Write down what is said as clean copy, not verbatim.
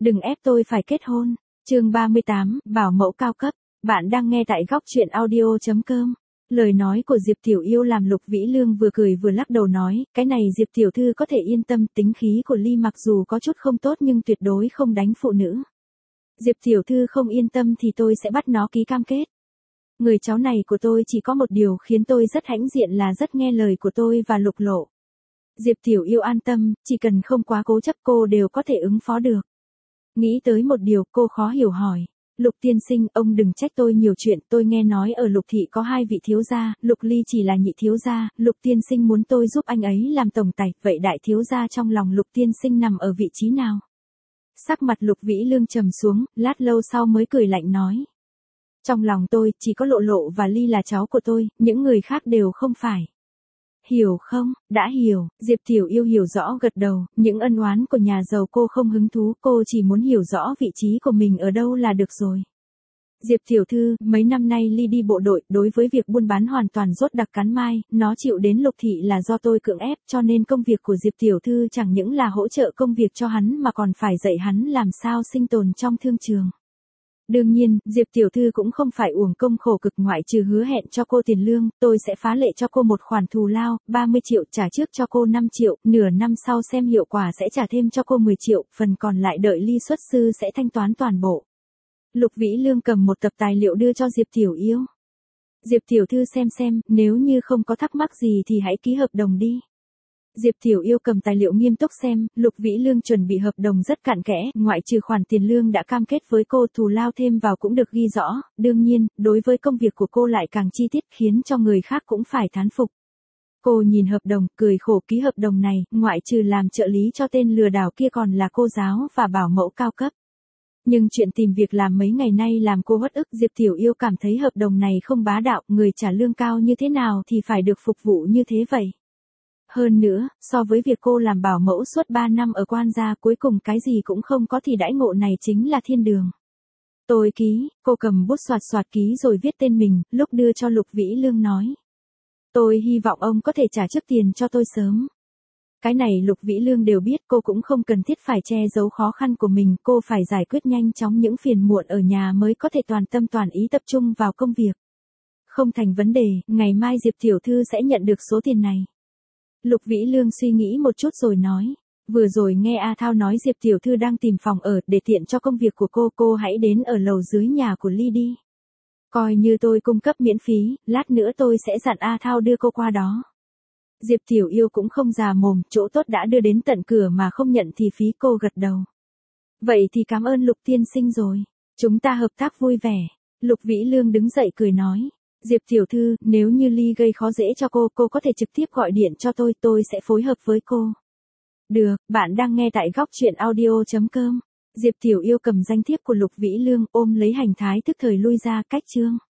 Đừng ép tôi phải kết hôn. Chương 38, bảo mẫu cao cấp. Bạn đang nghe tại góc truyện audio.com. Lời nói của Diệp Tiểu Yêu làm Lục Vĩ Lương vừa cười vừa lắc đầu nói, cái này Diệp Tiểu Thư có thể yên tâm, tính khí của Ly mặc dù có chút không tốt nhưng tuyệt đối không đánh phụ nữ. Diệp Tiểu Thư không yên tâm thì tôi sẽ bắt nó ký cam kết. Người cháu này của tôi chỉ có một điều khiến tôi rất hãnh diện là rất nghe lời của tôi và Lục Lộ. Diệp Tiểu Yêu an tâm, chỉ cần không quá cố chấp cô đều có thể ứng phó được. Nghĩ tới một điều cô khó hiểu hỏi. Lục tiên sinh, ông đừng trách tôi nhiều chuyện, tôi nghe nói ở Lục thị có 2 vị thiếu gia, Lục Ly chỉ là nhị thiếu gia, Lục tiên sinh muốn tôi giúp anh ấy làm tổng tài, vậy đại thiếu gia trong lòng Lục tiên sinh nằm ở vị trí nào? Sắc mặt Lục Vĩ Lương trầm xuống, lát lâu sau mới cười lạnh nói. Trong lòng tôi, chỉ có Lộ Lộ và Ly là cháu của tôi, những người khác đều không phải. Hiểu không? Đã hiểu, Diệp Tiểu Yêu hiểu rõ gật đầu, những ân oán của nhà giàu cô không hứng thú, cô chỉ muốn hiểu rõ vị trí của mình ở đâu là được rồi. Diệp Tiểu Thư, mấy năm nay Ly đi bộ đội, đối với việc buôn bán hoàn toàn rốt đặc cắn mai, nó chịu đến Lục thị là do tôi cưỡng ép, cho nên công việc của Diệp Tiểu Thư chẳng những là hỗ trợ công việc cho hắn mà còn phải dạy hắn làm sao sinh tồn trong thương trường. Đương nhiên, Diệp Tiểu Thư cũng không phải uổng công khổ cực, ngoại trừ hứa hẹn cho cô tiền lương, tôi sẽ phá lệ cho cô một khoản thù lao, 30 triệu trả trước cho cô 5 triệu, nửa năm sau xem hiệu quả sẽ trả thêm cho cô 10 triệu, phần còn lại đợi Ly xuất sư sẽ thanh toán toàn bộ. Lục Vĩ Lương cầm một tập tài liệu đưa cho Diệp Tiểu Yêu. Diệp Tiểu Thư xem, nếu như không có thắc mắc gì thì hãy ký hợp đồng đi. Diệp Tiểu Yêu cầm tài liệu nghiêm túc xem, Lục Vĩ Lương chuẩn bị hợp đồng rất cặn kẽ, ngoại trừ khoản tiền lương đã cam kết với cô, thù lao thêm vào cũng được ghi rõ, đương nhiên, đối với công việc của cô lại càng chi tiết khiến cho người khác cũng phải thán phục. Cô nhìn hợp đồng, cười khổ, ký hợp đồng này, ngoại trừ làm trợ lý cho tên lừa đảo kia còn là cô giáo và bảo mẫu cao cấp. Nhưng chuyện tìm việc làm mấy ngày nay làm cô uất ức, Diệp Tiểu Yêu cảm thấy hợp đồng này không bá đạo, người trả lương cao như thế nào thì phải được phục vụ như thế vậy. Hơn nữa, so với việc cô làm bảo mẫu suốt 3 năm ở quan gia cuối cùng cái gì cũng không có thì đãi ngộ này chính là thiên đường. Tôi ký, cô cầm bút soạt ký rồi viết tên mình, lúc đưa cho Lục Vĩ Lương nói. Tôi hy vọng ông có thể trả trước tiền cho tôi sớm. Cái này Lục Vĩ Lương đều biết, cô cũng không cần thiết phải che giấu khó khăn của mình, cô phải giải quyết nhanh chóng những phiền muộn ở nhà mới có thể toàn tâm toàn ý tập trung vào công việc. Không thành vấn đề, ngày mai Diệp Tiểu Thư sẽ nhận được số tiền này. Lục Vĩ Lương suy nghĩ một chút rồi nói, vừa rồi nghe A Thao nói Diệp Tiểu Thư đang tìm phòng ở, để tiện cho công việc của cô hãy đến ở lầu dưới nhà của Ly đi. Coi như tôi cung cấp miễn phí, lát nữa tôi sẽ dặn A Thao đưa cô qua đó. Diệp Tiểu Yêu cũng không già mồm, chỗ tốt đã đưa đến tận cửa mà không nhận thì phí, cô gật đầu. Vậy thì cảm ơn Lục tiên sinh rồi, chúng ta hợp tác vui vẻ. Lục Vĩ Lương đứng dậy cười nói. Diệp Tiểu Thư, nếu như Ly gây khó dễ cho cô có thể trực tiếp gọi điện cho tôi sẽ phối hợp với cô. Được, bạn đang nghe tại góc truyện audio.com. Diệp Tiểu Yêu cầm danh thiếp của Lục Vĩ Lương, ôm lấy hành thái tức thời lui ra, cách chương.